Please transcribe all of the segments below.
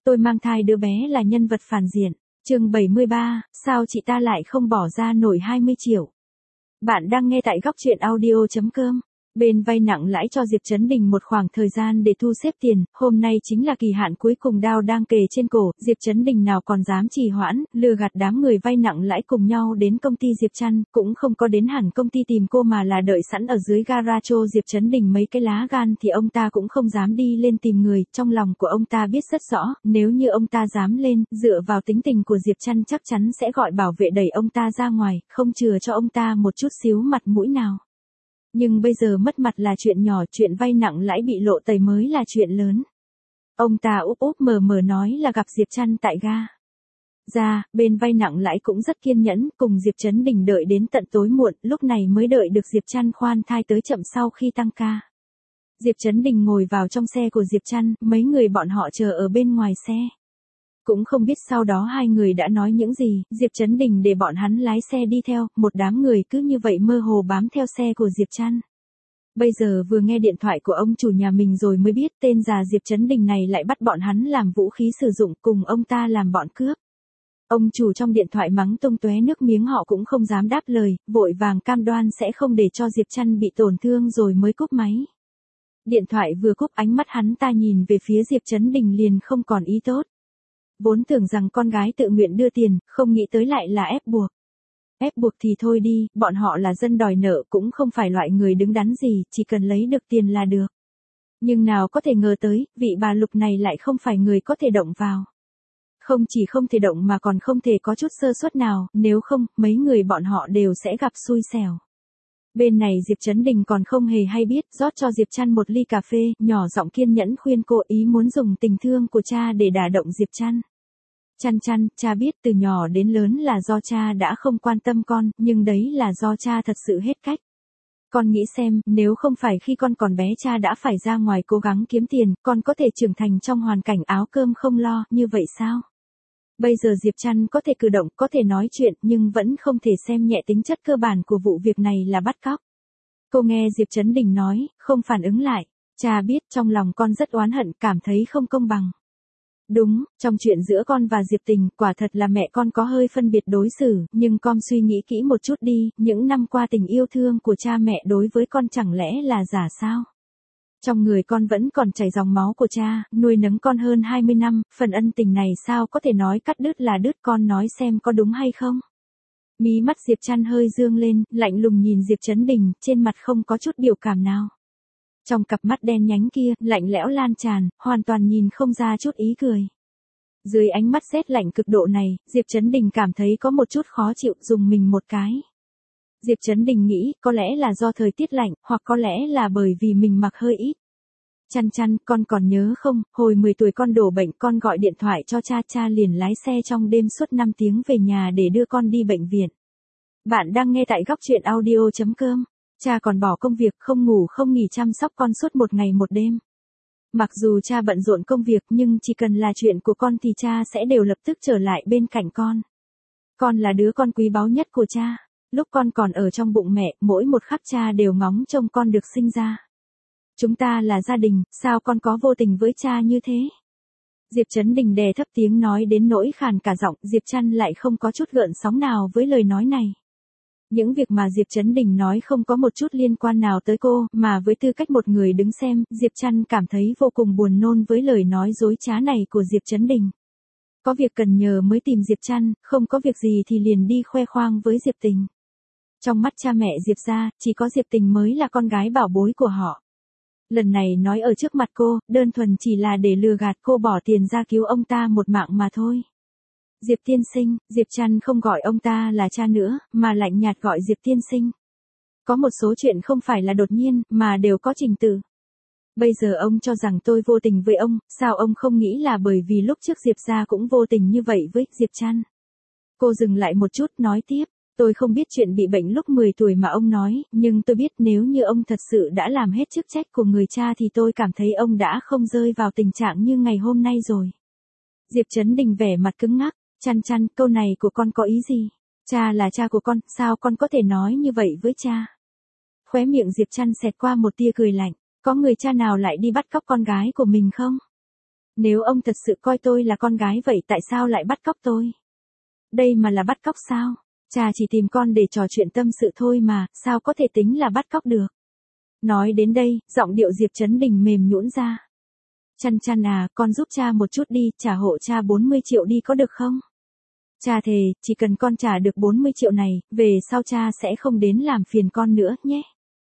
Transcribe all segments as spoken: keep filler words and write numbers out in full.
Tôi mang thai đứa bé là nhân vật phản diện. Chương bảy mươi ba, sao chị ta lại không bỏ ra nổi hai mươi triệu? Bạn đang nghe tại góc truyện audio chấm com. Bên vay nặng lãi cho Diệp Chấn Đình một khoảng thời gian để thu xếp tiền, hôm nay chính là kỳ hạn cuối cùng, đao đang kề trên cổ, Diệp Chấn Đình nào còn dám trì hoãn, lừa gạt đám người vay nặng lãi cùng nhau đến công ty Diệp Trăn, cũng không có đến hẳn công ty tìm cô mà là đợi sẵn ở dưới gara cho Diệp Chấn Đình mấy cái lá gan thì ông ta cũng không dám đi lên tìm người, trong lòng của ông ta biết rất rõ, nếu như ông ta dám lên, dựa vào tính tình của Diệp Trăn chắc chắn sẽ gọi bảo vệ đẩy ông ta ra ngoài, không chừa cho ông ta một chút xíu mặt mũi nào. Nhưng bây giờ mất mặt là chuyện nhỏ, chuyện vay nặng lãi bị lộ tẩy mới là chuyện lớn. Ông ta úp úp mờ mờ nói là gặp Diệp Trăn tại ga. Ra, bên vay nặng lãi cũng rất kiên nhẫn, cùng Diệp Chấn Đình đợi đến tận tối muộn, lúc này mới đợi được Diệp Trăn khoan thai tới chậm sau khi tăng ca. Diệp Chấn Đình ngồi vào trong xe của Diệp Trăn, mấy người bọn họ chờ ở bên ngoài xe. Cũng không biết sau đó hai người đã nói những gì, Diệp Chấn Đình để bọn hắn lái xe đi theo, một đám người cứ như vậy mơ hồ bám theo xe của Diệp Trăn. Bây giờ vừa nghe điện thoại của ông chủ nhà mình rồi mới biết tên già Diệp Chấn Đình này lại bắt bọn hắn làm vũ khí sử dụng, cùng ông ta làm bọn cướp. Ông chủ trong điện thoại mắng tung tóe nước miếng, họ cũng không dám đáp lời, vội vàng cam đoan sẽ không để cho Diệp Trăn bị tổn thương rồi mới cúp máy. Điện thoại vừa cúp, ánh mắt hắn ta nhìn về phía Diệp Chấn Đình liền không còn ý tốt. Vốn tưởng rằng con gái tự nguyện đưa tiền, không nghĩ tới lại là ép buộc. Ép buộc thì thôi đi, bọn họ là dân đòi nợ, cũng không phải loại người đứng đắn gì, chỉ cần lấy được tiền là được. Nhưng nào có thể ngờ tới, vị bà Lục này lại không phải người có thể động vào. Không chỉ không thể động mà còn không thể có chút sơ suất nào, nếu không, mấy người bọn họ đều sẽ gặp xui xẻo. Bên này Diệp Chấn Đình còn không hề hay biết, rót cho Diệp Trăn một ly cà phê, nhỏ giọng kiên nhẫn khuyên cô, ý muốn dùng tình thương của cha để đả động Diệp Trăn. Chăn chăn, cha biết từ nhỏ đến lớn là do cha đã không quan tâm con, nhưng đấy là do cha thật sự hết cách. Con nghĩ xem, nếu không phải khi con còn bé cha đã phải ra ngoài cố gắng kiếm tiền, con có thể trưởng thành trong hoàn cảnh áo cơm không lo, như vậy sao? Bây giờ Diệp Trăn có thể cử động, có thể nói chuyện, nhưng vẫn không thể xem nhẹ tính chất cơ bản của vụ việc này là bắt cóc. Cô nghe Diệp Chấn Đình nói, không phản ứng lại. Cha biết trong lòng con rất oán hận, cảm thấy không công bằng. Đúng, trong chuyện giữa con và Diệp Tình, quả thật là mẹ con có hơi phân biệt đối xử, nhưng con suy nghĩ kỹ một chút đi, những năm qua tình yêu thương của cha mẹ đối với con chẳng lẽ là giả sao? Trong người con vẫn còn chảy dòng máu của cha, nuôi nấng con hơn hai mươi năm, phần ân tình này sao có thể nói cắt đứt là đứt, con nói xem có đúng hay không? Mí mắt Diệp Trăn hơi dương lên, lạnh lùng nhìn Diệp Chấn Đình, trên mặt không có chút biểu cảm nào. Trong cặp mắt đen nhánh kia, lạnh lẽo lan tràn, hoàn toàn nhìn không ra chút ý cười. Dưới ánh mắt rét lạnh cực độ này, Diệp Chấn Đình cảm thấy có một chút khó chịu, dùng mình một cái. Diệp Chấn Đình nghĩ, có lẽ là do thời tiết lạnh, hoặc có lẽ là bởi vì mình mặc hơi ít. Chăn chăn, con còn nhớ không, hồi mười tuổi con đổ bệnh, con gọi điện thoại cho cha, cha liền lái xe trong đêm suốt năm tiếng về nhà để đưa con đi bệnh viện. Bạn đang nghe tại góc truyện audio chấm com. Cha còn bỏ công việc, không ngủ không nghỉ chăm sóc con suốt một ngày một đêm. Mặc dù cha bận rộn công việc, nhưng chỉ cần là chuyện của con thì cha sẽ đều lập tức trở lại bên cạnh con. Con là đứa con quý báu nhất của cha. Lúc con còn ở trong bụng mẹ, mỗi một khắc cha đều ngóng trông con được sinh ra. Chúng ta là gia đình, sao con có vô tình với cha như thế? Diệp Chấn Đình đè thấp tiếng nói đến nỗi khàn cả giọng, Diệp Trăn lại không có chút gợn sóng nào với lời nói này. Những việc mà Diệp Chấn Đình nói không có một chút liên quan nào tới cô, mà với tư cách một người đứng xem, Diệp Trăn cảm thấy vô cùng buồn nôn với lời nói dối trá này của Diệp Chấn Đình. Có việc cần nhờ mới tìm Diệp Trăn, không có việc gì thì liền đi khoe khoang với Diệp Tình. Trong mắt cha mẹ Diệp gia, chỉ có Diệp Tình mới là con gái bảo bối của họ. Lần này nói ở trước mặt cô, đơn thuần chỉ là để lừa gạt cô bỏ tiền ra cứu ông ta một mạng mà thôi. Diệp tiên sinh, Diệp Trăn không gọi ông ta là cha nữa, mà lạnh nhạt gọi Diệp tiên sinh. Có một số chuyện không phải là đột nhiên, mà đều có trình tự. Bây giờ ông cho rằng tôi vô tình với ông, sao ông không nghĩ là bởi vì lúc trước Diệp gia cũng vô tình như vậy với Diệp Trăn? Cô dừng lại một chút, nói tiếp. Tôi không biết chuyện bị bệnh lúc mười tuổi mà ông nói, nhưng tôi biết nếu như ông thật sự đã làm hết chức trách của người cha thì tôi cảm thấy ông đã không rơi vào tình trạng như ngày hôm nay rồi. Diệp Chấn Đình vẻ mặt cứng ngắc, chăn chăn, câu này của con có ý gì? Cha là cha của con, sao con có thể nói như vậy với cha? Khóe miệng Diệp Trăn xẹt qua một tia cười lạnh, có người cha nào lại đi bắt cóc con gái của mình không? Nếu ông thật sự coi tôi là con gái vậy tại sao lại bắt cóc tôi? Đây mà là bắt cóc sao? Cha chỉ tìm con để trò chuyện tâm sự thôi mà, sao có thể tính là bắt cóc được? Nói đến đây, giọng điệu Diệp Chấn Đình mềm nhũn ra. Chăn chăn à, con giúp cha một chút đi, trả hộ cha bốn mươi triệu đi có được không? Cha thề, chỉ cần con trả được bốn mươi triệu này, về sau cha sẽ không đến làm phiền con nữa nhé.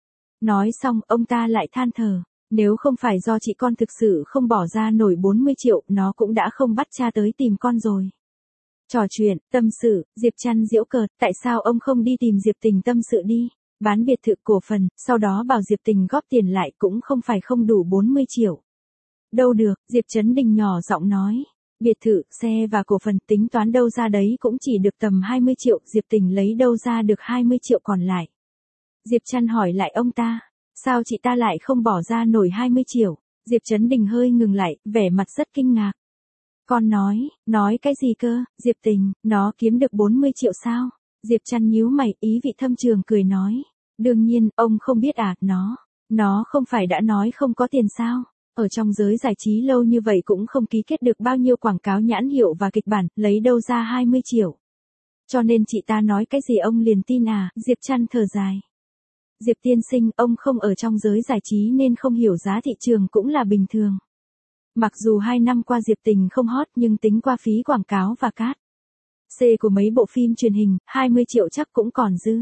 Nói xong, ông ta lại than thở. Nếu không phải do chị con thực sự không bỏ ra nổi bốn mươi triệu, nó cũng đã không bắt cha tới tìm con rồi. Trò chuyện, tâm sự, Diệp Trăn giễu cợt, tại sao ông không đi tìm Diệp Tình tâm sự đi, bán biệt thự cổ phần, sau đó bảo Diệp Tình góp tiền lại cũng không phải không đủ bốn mươi triệu. Đâu được, Diệp Chấn Đình nhỏ giọng nói. Biệt thự, xe và cổ phần tính toán đâu ra đấy cũng chỉ được tầm hai mươi triệu, Diệp Tình lấy đâu ra được hai mươi triệu còn lại. Diệp Trăn hỏi lại ông ta, sao chị ta lại không bỏ ra nổi hai mươi triệu? Diệp Chấn Đình hơi ngừng lại, vẻ mặt rất kinh ngạc. Con nói, nói cái gì cơ, Diệp Tình, nó kiếm được bốn mươi triệu sao? Diệp Trăn nhíu mày, ý vị thâm trường cười nói. Đương nhiên, ông không biết à, nó, nó không phải đã nói không có tiền sao? Ở trong giới giải trí lâu như vậy cũng không ký kết được bao nhiêu quảng cáo nhãn hiệu và kịch bản, lấy đâu ra hai mươi triệu. Cho nên chị ta nói cái gì ông liền tin à, Diệp Trăn thở dài. Diệp tiên sinh, ông không ở trong giới giải trí nên không hiểu giá thị trường cũng là bình thường. Mặc dù hai năm qua Diệp Tình không hot nhưng tính qua phí quảng cáo và cát C của mấy bộ phim truyền hình, hai mươi triệu chắc cũng còn dư.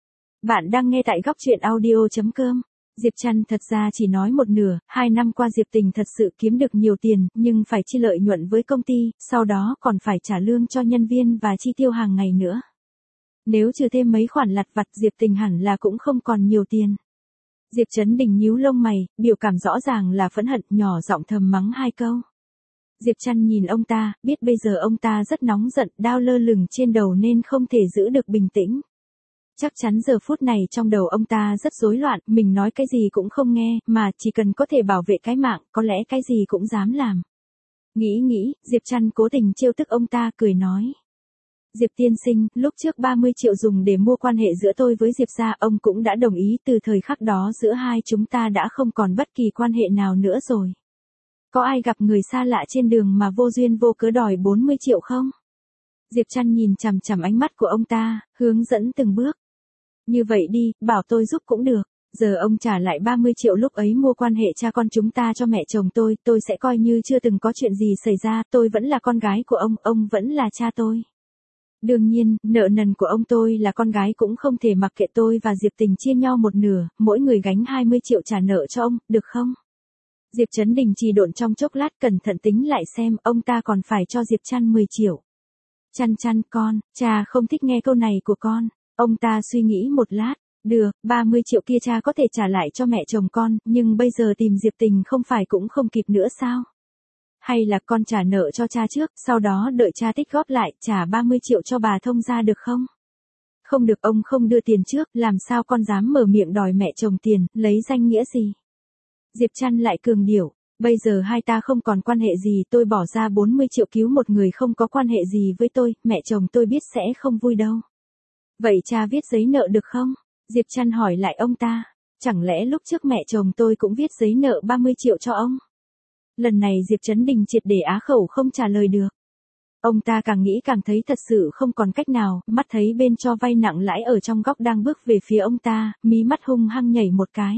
Bạn đang nghe tại góc truyện audio chấm com. Diệp Trăn thật ra chỉ nói một nửa, hai năm qua Diệp Tình thật sự kiếm được nhiều tiền, nhưng phải chi lợi nhuận với công ty, sau đó còn phải trả lương cho nhân viên và chi tiêu hàng ngày nữa. Nếu trừ thêm mấy khoản lặt vặt Diệp Tình hẳn là cũng không còn nhiều tiền. Diệp Chấn Đình nhíu lông mày, biểu cảm rõ ràng là phẫn hận, nhỏ giọng thầm mắng hai câu. Diệp Trăn nhìn ông ta, biết bây giờ ông ta rất nóng giận, đao lơ lửng trên đầu nên không thể giữ được bình tĩnh. Chắc chắn giờ phút này trong đầu ông ta rất rối loạn, mình nói cái gì cũng không nghe, mà chỉ cần có thể bảo vệ cái mạng, có lẽ cái gì cũng dám làm. Nghĩ nghĩ, Diệp Trăn cố tình trêu tức ông ta, cười nói. Diệp tiên sinh, lúc trước ba mươi triệu dùng để mua quan hệ giữa tôi với Diệp gia, ông cũng đã đồng ý, từ thời khắc đó giữa hai chúng ta đã không còn bất kỳ quan hệ nào nữa rồi. Có ai gặp người xa lạ trên đường mà vô duyên vô cớ đòi bốn mươi triệu không? Diệp Trăn nhìn chằm chằm ánh mắt của ông ta, hướng dẫn từng bước. Như vậy đi, bảo tôi giúp cũng được. Giờ ông trả lại ba mươi triệu lúc ấy mua quan hệ cha con chúng ta cho mẹ chồng tôi, tôi sẽ coi như chưa từng có chuyện gì xảy ra, tôi vẫn là con gái của ông, ông vẫn là cha tôi. Đương nhiên, nợ nần của ông tôi là con gái cũng không thể mặc kệ, tôi và Diệp Tình chia nhau một nửa, mỗi người gánh hai mươi triệu trả nợ cho ông, được không? Diệp Chấn Đình trì độn trong chốc lát, cẩn thận tính lại xem, ông ta còn phải cho Diệp Trăn mười triệu. Chăn chăn con, cha không thích nghe câu này của con. Ông ta suy nghĩ một lát, được, ba mươi triệu kia cha có thể trả lại cho mẹ chồng con, nhưng bây giờ tìm Diệp Tình không phải cũng không kịp nữa sao? Hay là con trả nợ cho cha trước, sau đó đợi cha tích góp lại, trả ba mươi triệu cho bà thông gia được không? Không được, ông không đưa tiền trước, làm sao con dám mở miệng đòi mẹ chồng tiền, lấy danh nghĩa gì? Diệp Trăn lại cường điệu, bây giờ hai ta không còn quan hệ gì, tôi bỏ ra bốn mươi triệu cứu một người không có quan hệ gì với tôi, mẹ chồng tôi biết sẽ không vui đâu. Vậy cha viết giấy nợ được không? Diệp Trăn hỏi lại ông ta, chẳng lẽ lúc trước mẹ chồng tôi cũng viết giấy nợ ba mươi triệu cho ông? Lần này Diệp Chấn Đình triệt để á khẩu không trả lời được. Ông ta càng nghĩ càng thấy thật sự không còn cách nào, mắt thấy bên cho vay nặng lãi ở trong góc đang bước về phía ông ta, mí mắt hung hăng nhảy một cái.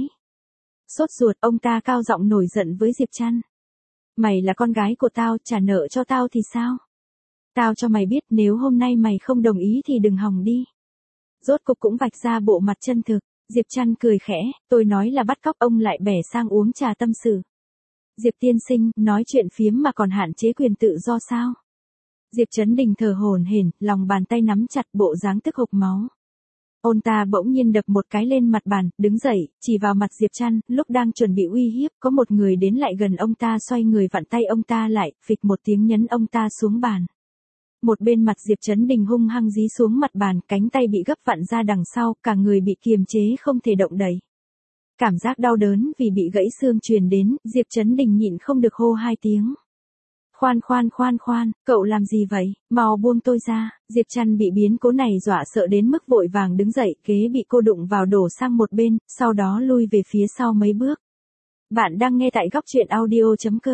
Sốt ruột, ông ta cao giọng nổi giận với Diệp Trăn. Mày là con gái của tao, trả nợ cho tao thì sao? Tao cho mày biết nếu hôm nay mày không đồng ý thì đừng hòng đi. Rốt cục cũng vạch ra bộ mặt chân thực, Diệp Trăn cười khẽ, tôi nói là bắt cóc ông lại bẻ sang uống trà tâm sự. Diệp tiên sinh, nói chuyện phiếm mà còn hạn chế quyền tự do sao? Diệp Chấn Đình thở hổn hển, lòng bàn tay nắm chặt, bộ dáng tức hộc máu. Ông ta bỗng nhiên đập một cái lên mặt bàn, đứng dậy, chỉ vào mặt Diệp Trăn, lúc đang chuẩn bị uy hiếp, có một người đến lại gần ông ta, xoay người vặn tay ông ta lại, phịch một tiếng nhấn ông ta xuống bàn. Một bên mặt Diệp Chấn Đình hung hăng dí xuống mặt bàn, cánh tay bị gấp vặn ra đằng sau, cả người bị kiềm chế không thể động đậy. Cảm giác đau đớn vì bị gãy xương truyền đến, Diệp Chấn Đình nhịn không được hô hai tiếng. Khoan khoan khoan khoan, cậu làm gì vậy, mau buông tôi ra. Diệp Trăn bị biến cố này dọa sợ đến mức vội vàng đứng dậy, ghế bị cô đụng vào đổ sang một bên, sau đó lui về phía sau mấy bước. Bạn đang nghe tại góc truyện audio chấm com.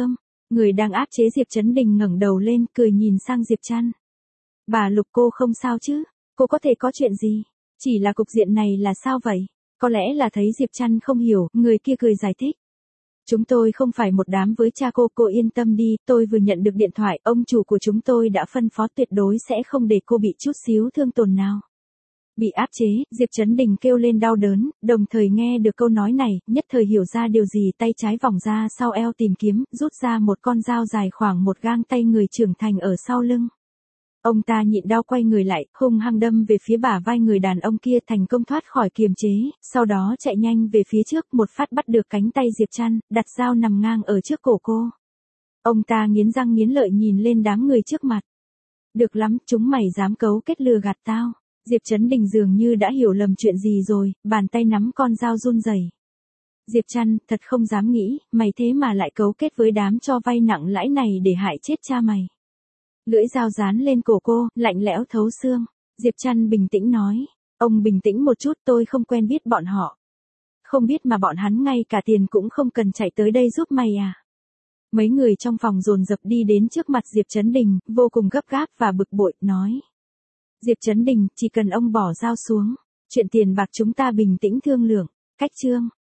Người đang áp chế Diệp Chấn Đình ngẩng đầu lên, cười nhìn sang Diệp Trăn. Bà Lục cô không sao chứ? Cô có thể có chuyện gì? Chỉ là cục diện này là sao vậy? Có lẽ là thấy Diệp Trăn không hiểu, người kia cười giải thích. Chúng tôi không phải một đám với cha cô, cô yên tâm đi, tôi vừa nhận được điện thoại, ông chủ của chúng tôi đã phân phó tuyệt đối sẽ không để cô bị chút xíu thương tổn nào. Bị áp chế, Diệp Chấn Đình kêu lên đau đớn, đồng thời nghe được câu nói này, nhất thời hiểu ra điều gì, tay trái vòng ra sau eo tìm kiếm, rút ra một con dao dài khoảng một gang tay người trưởng thành ở sau lưng. Ông ta nhịn đau quay người lại, hung hăng đâm về phía bả vai người đàn ông kia, thành công thoát khỏi kiềm chế, sau đó chạy nhanh về phía trước, một phát bắt được cánh tay Diệp Trăn, đặt dao nằm ngang ở trước cổ cô. Ông ta nghiến răng nghiến lợi nhìn lên đám người trước mặt. Được lắm, chúng mày dám cấu kết lừa gạt tao. Diệp Chấn Đình dường như đã hiểu lầm chuyện gì rồi, bàn tay nắm con dao run rẩy. Diệp Trăn, thật không dám nghĩ, mày thế mà lại cấu kết với đám cho vay nặng lãi này để hại chết cha mày. Lưỡi dao dán lên cổ cô, lạnh lẽo thấu xương. Diệp Trăn bình tĩnh nói, ông bình tĩnh một chút, tôi không quen biết bọn họ. Không biết mà bọn hắn ngay cả tiền cũng không cần chạy tới đây giúp mày à. Mấy người trong phòng dồn dập đi đến trước mặt Diệp Chấn Đình, vô cùng gấp gáp và bực bội, nói. Diệp Chấn Đình, chỉ cần ông bỏ dao xuống, chuyện tiền bạc chúng ta bình tĩnh thương lượng, cách chương.